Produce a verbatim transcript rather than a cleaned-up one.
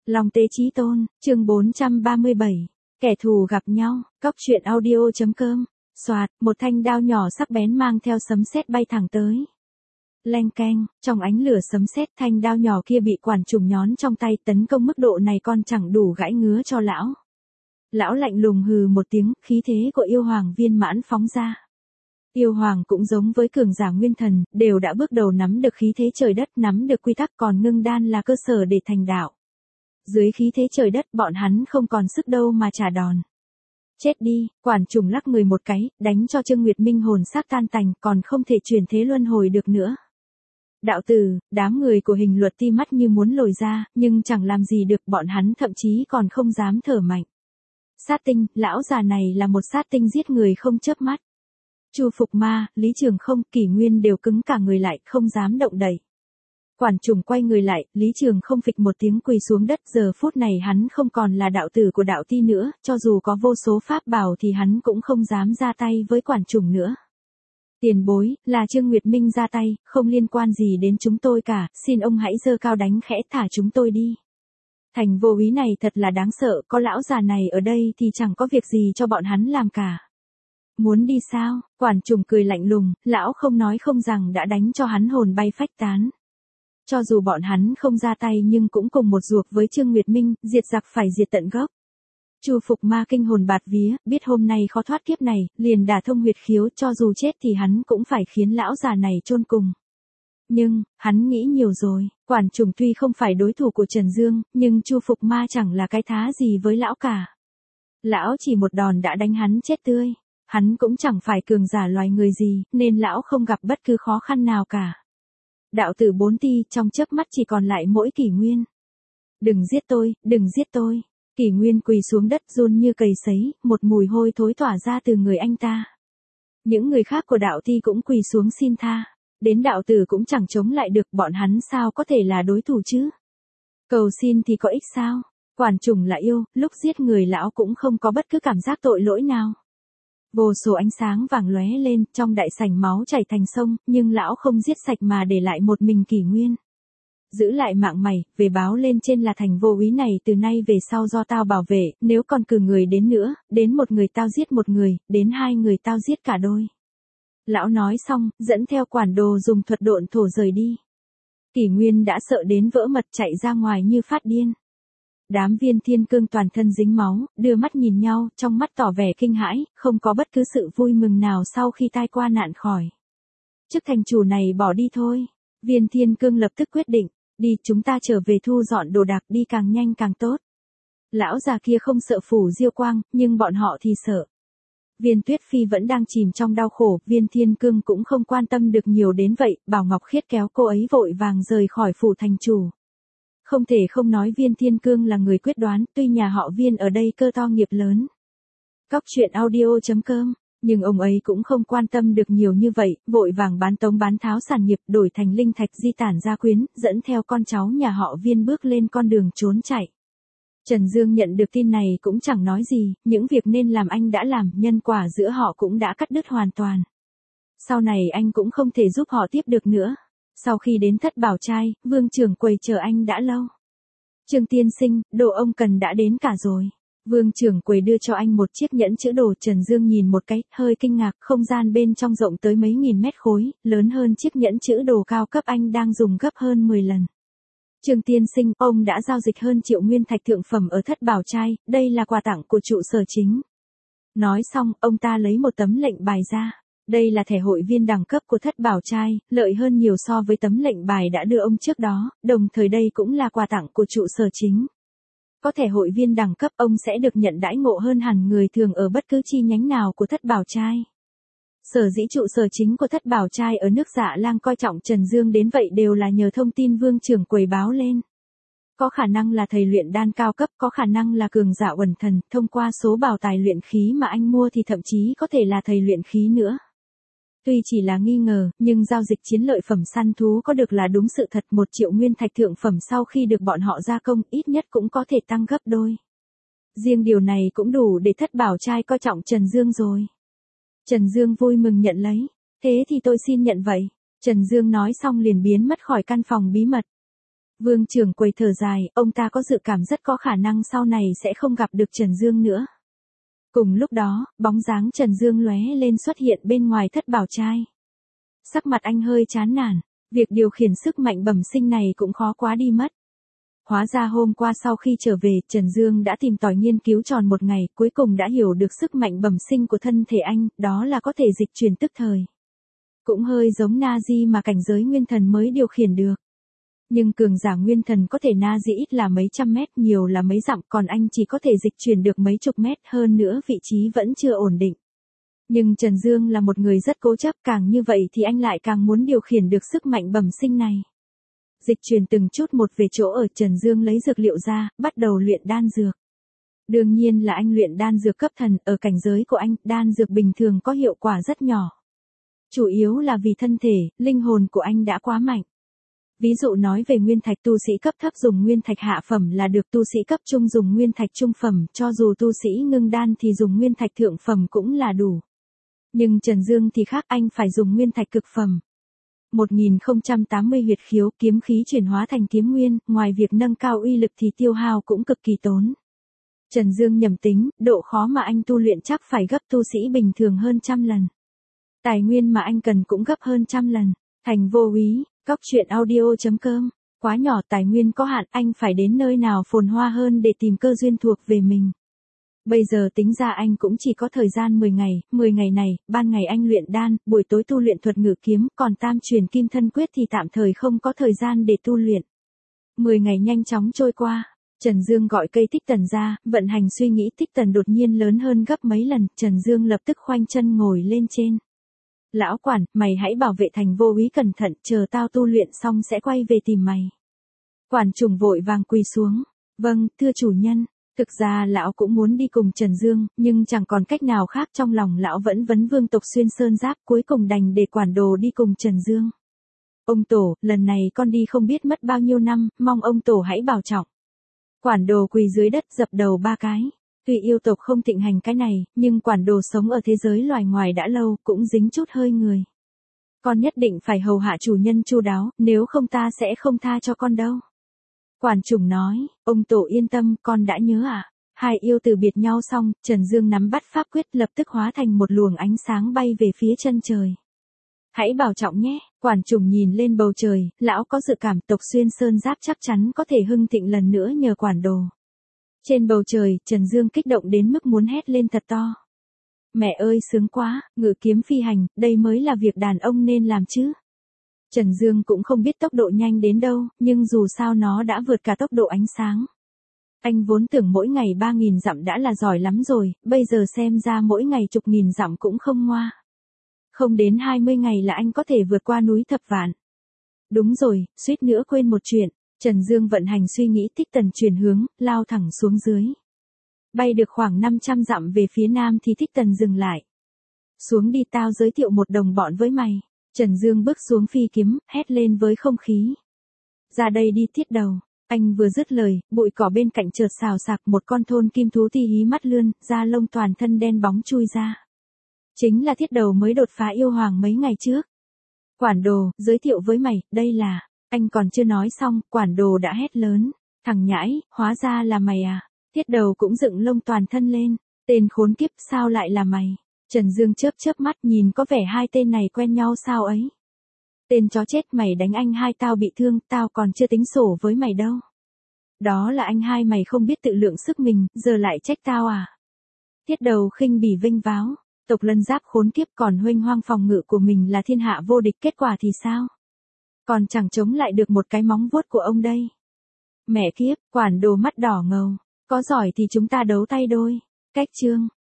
Long Tế Chí Tôn, chương bốn trăm ba mươi bảy. Kẻ thù gặp nhau, cóc truyện audio.com. Soạt, một thanh đao nhỏ sắc bén mang theo sấm sét bay thẳng tới. Leng keng, trong ánh lửa sấm sét thanh đao nhỏ kia bị quản trùng nhón trong tay, tấn công mức độ này con chẳng đủ gãi ngứa cho lão. Lão lạnh lùng hừ một tiếng, khí thế của yêu hoàng viên mãn phóng ra. Yêu hoàng cũng giống với cường giả nguyên thần, đều đã bước đầu nắm được khí thế trời đất, nắm được quy tắc, còn ngưng đan là cơ sở để thành đạo. Dưới khí thế trời đất bọn hắn không còn sức đâu mà trả đòn. Chết đi, quản trùng lắc người một cái, đánh cho Trương Nguyệt Minh hồn xác tan tành, còn không thể chuyển thế luân hồi được nữa. Đạo tử, đám người của Hình Luật ti mắt như muốn lồi ra, nhưng chẳng làm gì được, bọn hắn thậm chí còn không dám thở mạnh. Sát tinh, lão già này là một sát tinh giết người không chớp mắt. Chu Phục Ma, Lý Trường Không, Kỷ Nguyên đều cứng cả người lại, không dám động đậy. Quản trùng quay người lại, Lý Trường Không phịch một tiếng quỳ xuống đất, giờ phút này hắn không còn là đạo tử của đạo ti nữa, cho dù có vô số pháp bảo thì hắn cũng không dám ra tay với quản trùng nữa. Tiền bối, là Trương Nguyệt Minh ra tay, không liên quan gì đến chúng tôi cả, xin ông hãy giơ cao đánh khẽ thả chúng tôi đi. Thành vô úy này thật là đáng sợ, có lão già này ở đây thì chẳng có việc gì cho bọn hắn làm cả. Muốn đi sao? Quản trùng cười lạnh lùng, lão không nói không rằng đã đánh cho hắn hồn bay phách tán. Cho dù bọn hắn không ra tay nhưng cũng cùng một ruột với Trương Nguyệt Minh, diệt giặc phải diệt tận gốc. Chu Phục Ma kinh hồn bạt vía, biết hôm nay khó thoát kiếp này, liền đả thông huyệt khiếu, cho dù chết thì hắn cũng phải khiến lão già này chôn cùng. Nhưng, hắn nghĩ nhiều rồi, quản trùng tuy không phải đối thủ của Trần Dương, nhưng Chu Phục Ma chẳng là cái thá gì với lão cả. Lão chỉ một đòn đã đánh hắn chết tươi. Hắn cũng chẳng phải cường giả loài người gì, nên lão không gặp bất cứ khó khăn nào cả. Đạo tử bốn ti, trong chớp mắt chỉ còn lại mỗi Kỷ Nguyên. Đừng giết tôi, đừng giết tôi. Kỷ Nguyên quỳ xuống đất run như cầy sấy, một mùi hôi thối tỏa ra từ người anh ta. Những người khác của đạo ti cũng quỳ xuống xin tha. Đến đạo tử cũng chẳng chống lại được, bọn hắn sao có thể là đối thủ chứ? Cầu xin thì có ích sao? Quản trùng là yêu, lúc giết người lão cũng không có bất cứ cảm giác tội lỗi nào. Vô số ánh sáng vàng lóe lên, trong đại sảnh máu chảy thành sông, nhưng lão không giết sạch mà để lại một mình Kỷ Nguyên. Giữ lại mạng mày, về báo lên trên là thành vô úy này từ nay về sau do tao bảo vệ, nếu còn cử người đến nữa, đến một người tao giết một người, đến hai người tao giết cả đôi. Lão nói xong, dẫn theo quản đồ dùng thuật độn thổ rời đi. Kỷ Nguyên đã sợ đến vỡ mật chạy ra ngoài như phát điên. Đám Viên Thiên Cương toàn thân dính máu, đưa mắt nhìn nhau, trong mắt tỏ vẻ kinh hãi, không có bất cứ sự vui mừng nào sau khi tai qua nạn khỏi. Chức thành chủ này bỏ đi thôi. Viên Thiên Cương lập tức quyết định, đi, chúng ta trở về thu dọn đồ đạc, đi càng nhanh càng tốt. Lão già kia không sợ phủ diêu quang, nhưng bọn họ thì sợ. Viên Tuyết Phi vẫn đang chìm trong đau khổ, Viên Thiên Cương cũng không quan tâm được nhiều đến vậy, Bảo Ngọc Khiết kéo cô ấy vội vàng rời khỏi phủ thành chủ. Không thể không nói Viên Thiên Cương là người quyết đoán, tuy nhà họ Viên ở đây cơ to nghiệp lớn. Cóc truyện audio.com, nhưng ông ấy cũng không quan tâm được nhiều như vậy, vội vàng bán tống bán tháo sản nghiệp, đổi thành linh thạch di tản gia quyến, dẫn theo con cháu nhà họ Viên bước lên con đường trốn chạy. Trần Dương nhận được tin này cũng chẳng nói gì, những việc nên làm anh đã làm, nhân quả giữa họ cũng đã cắt đứt hoàn toàn. Sau này anh cũng không thể giúp họ tiếp được nữa. Sau khi đến Thất Bảo Trai, Vương Trưởng Quầy chờ anh đã lâu. Trương tiên sinh, đồ ông cần đã đến cả rồi. Vương Trưởng Quầy đưa cho anh một chiếc nhẫn chữ đồ, Trần Dương nhìn một cái, hơi kinh ngạc, không gian bên trong rộng tới mấy nghìn mét khối, lớn hơn chiếc nhẫn chữ đồ cao cấp anh đang dùng gấp hơn mười lần. Trương tiên sinh, ông đã giao dịch hơn triệu nguyên thạch thượng phẩm ở Thất Bảo Trai, đây là quà tặng của trụ sở chính. Nói xong, ông ta lấy một tấm lệnh bài ra. Đây là thẻ hội viên đẳng cấp của Thất Bảo Trai, lợi hơn nhiều so với tấm lệnh bài đã đưa ông trước đó, đồng thời đây cũng là quà tặng của trụ sở chính. Có thẻ hội viên đẳng cấp ông sẽ được nhận đãi ngộ hơn hẳn người thường ở bất cứ chi nhánh nào của Thất Bảo Trai. Sở dĩ trụ sở chính của Thất Bảo Trai ở nước Dạ Lang coi trọng Trần Dương đến vậy đều là nhờ thông tin Vương Trưởng Quầy báo lên. Có khả năng là thầy luyện đan cao cấp, có khả năng là cường giả uẩn thần, thông qua số bảo tài luyện khí mà anh mua thì thậm chí có thể là thầy luyện khí nữa. Tuy chỉ là nghi ngờ, nhưng giao dịch chiến lợi phẩm săn thú có được là đúng sự thật, một triệu nguyên thạch thượng phẩm sau khi được bọn họ gia công ít nhất cũng có thể tăng gấp đôi. Riêng điều này cũng đủ để Thất Bảo Trai coi trọng Trần Dương rồi. Trần Dương vui mừng nhận lấy, thế thì tôi xin nhận vậy. Trần Dương nói xong liền biến mất khỏi căn phòng bí mật. Vương trưởng quầy thở dài, ông ta có dự cảm rất có khả năng sau này sẽ không gặp được Trần Dương nữa. Cùng lúc đó, bóng dáng Trần Dương lóe lên xuất hiện bên ngoài thất bảo trai. Sắc mặt anh hơi chán nản, việc điều khiển sức mạnh bẩm sinh này cũng khó quá đi mất. Hóa ra hôm qua sau khi trở về, Trần Dương đã tìm tòi nghiên cứu tròn một ngày, cuối cùng đã hiểu được sức mạnh bẩm sinh của thân thể anh, đó là có thể dịch chuyển tức thời. Cũng hơi giống Nazi mà cảnh giới nguyên thần mới điều khiển được. Nhưng cường giả nguyên thần có thể Nazi ít là mấy trăm mét, nhiều là mấy dặm, còn anh chỉ có thể dịch chuyển được mấy chục mét, hơn nữa vị trí vẫn chưa ổn định. Nhưng Trần Dương là một người rất cố chấp, càng như vậy thì anh lại càng muốn điều khiển được sức mạnh bẩm sinh này. Dịch chuyển từng chút một về chỗ ở, Trần Dương lấy dược liệu ra, bắt đầu luyện đan dược. Đương nhiên là anh luyện đan dược cấp thần, ở cảnh giới của anh, đan dược bình thường có hiệu quả rất nhỏ. Chủ yếu là vì thân thể, linh hồn của anh đã quá mạnh. Ví dụ nói về nguyên thạch, tu sĩ cấp thấp dùng nguyên thạch hạ phẩm là được, tu sĩ cấp trung dùng nguyên thạch trung phẩm, cho dù tu sĩ ngưng đan thì dùng nguyên thạch thượng phẩm cũng là đủ. Nhưng Trần Dương thì khác, anh phải dùng nguyên thạch cực phẩm. một nghìn không trăm tám mươi huyệt khiếu, kiếm khí chuyển hóa thành kiếm nguyên, ngoài việc nâng cao uy lực thì tiêu hao cũng cực kỳ tốn. Trần Dương nhầm tính, độ khó mà anh tu luyện chắc phải gấp tu sĩ bình thường hơn trăm lần. Tài nguyên mà anh cần cũng gấp hơn trăm lần. Thành vô úy, cóc truyện audio chấm com. Quá nhỏ, tài nguyên có hạn, anh phải đến nơi nào phồn hoa hơn để tìm cơ duyên thuộc về mình. Bây giờ tính ra anh cũng chỉ có thời gian mười ngày, mười ngày này, ban ngày anh luyện đan, buổi tối tu luyện thuật ngự kiếm, còn tam truyền kim thân quyết thì tạm thời không có thời gian để tu luyện. mười ngày nhanh chóng trôi qua, Trần Dương gọi cây tích tần ra, vận hành suy nghĩ, tích tần đột nhiên lớn hơn gấp mấy lần, Trần Dương lập tức khoanh chân ngồi lên trên. Lão quản, mày hãy bảo vệ thành vô úy cẩn thận, chờ tao tu luyện xong sẽ quay về tìm mày. Quản trùng vội vàng quỳ xuống. Vâng, thưa chủ nhân. Thực ra lão cũng muốn đi cùng Trần Dương, nhưng chẳng còn cách nào khác, trong lòng lão vẫn vấn vương tộc xuyên sơn giáp, cuối cùng đành để quản đồ đi cùng Trần Dương. Ông Tổ, lần này con đi không biết mất bao nhiêu năm, mong ông Tổ hãy bảo trọng. Quản đồ quỳ dưới đất dập đầu ba cái. Tuy yêu tộc không thịnh hành cái này, nhưng quản đồ sống ở thế giới loài ngoài đã lâu, cũng dính chút hơi người. Con nhất định phải hầu hạ chủ nhân chu đáo, nếu không ta sẽ không tha cho con đâu. Quản trùng nói, ông Tổ yên tâm, con đã nhớ à. Hai yêu từ biệt nhau xong, Trần Dương nắm bắt pháp quyết lập tức hóa thành một luồng ánh sáng bay về phía chân trời. Hãy bảo trọng nhé. Quản trùng nhìn lên bầu trời, lão có dự cảm tộc xuyên sơn giáp chắc chắn có thể hưng thịnh lần nữa nhờ quản đồ. Trên bầu trời, Trần Dương kích động đến mức muốn hét lên thật to. Mẹ ơi sướng quá, ngự kiếm phi hành, đây mới là việc đàn ông nên làm chứ. Trần Dương cũng không biết tốc độ nhanh đến đâu, nhưng dù sao nó đã vượt cả tốc độ ánh sáng. Anh vốn tưởng mỗi ngày ba nghìn dặm đã là giỏi lắm rồi, bây giờ xem ra mỗi ngày chục nghìn dặm cũng không ngoa. Không đến hai mươi ngày là anh có thể vượt qua núi thập vạn. Đúng rồi, suýt nữa quên một chuyện. Trần Dương vận hành suy nghĩ, tích tần chuyển hướng, lao thẳng xuống dưới. Bay được khoảng năm trăm dặm về phía nam thì tích tần dừng lại. Xuống đi, tao giới thiệu một đồng bọn với mày. Trần Dương bước xuống phi kiếm, hét lên với không khí. Ra đây đi Thiết Đầu. Anh vừa dứt lời, bụi cỏ bên cạnh chợt xào xạc, một con thôn kim thú ti hí mắt lươn, da lông toàn thân đen bóng chui ra. Chính là Thiết Đầu mới đột phá yêu hoàng mấy ngày trước. Quản đồ, giới thiệu với mày, đây là... Anh còn chưa nói xong, quản đồ đã hét lớn. Thằng nhãi, hóa ra là mày à. Thiết Đầu cũng dựng lông toàn thân lên. Tên khốn kiếp, sao lại là mày? Trần Dương chớp chớp mắt, nhìn có vẻ hai tên này quen nhau sao ấy. Tên chó chết, mày đánh anh hai tao bị thương, tao còn chưa tính sổ với mày đâu. Đó là anh hai mày không biết tự lượng sức mình, giờ lại trách tao à? Thiết Đầu khinh bỉ vênh váo. Tộc Lân Giáp khốn kiếp, còn huênh hoang phòng ngự của mình là thiên hạ vô địch, kết quả thì sao? Còn chẳng chống lại được một cái móng vuốt của ông đây. Mẹ kiếp, quản đồ mắt đỏ ngầu. Có giỏi thì chúng ta đấu tay đôi. Cách chương.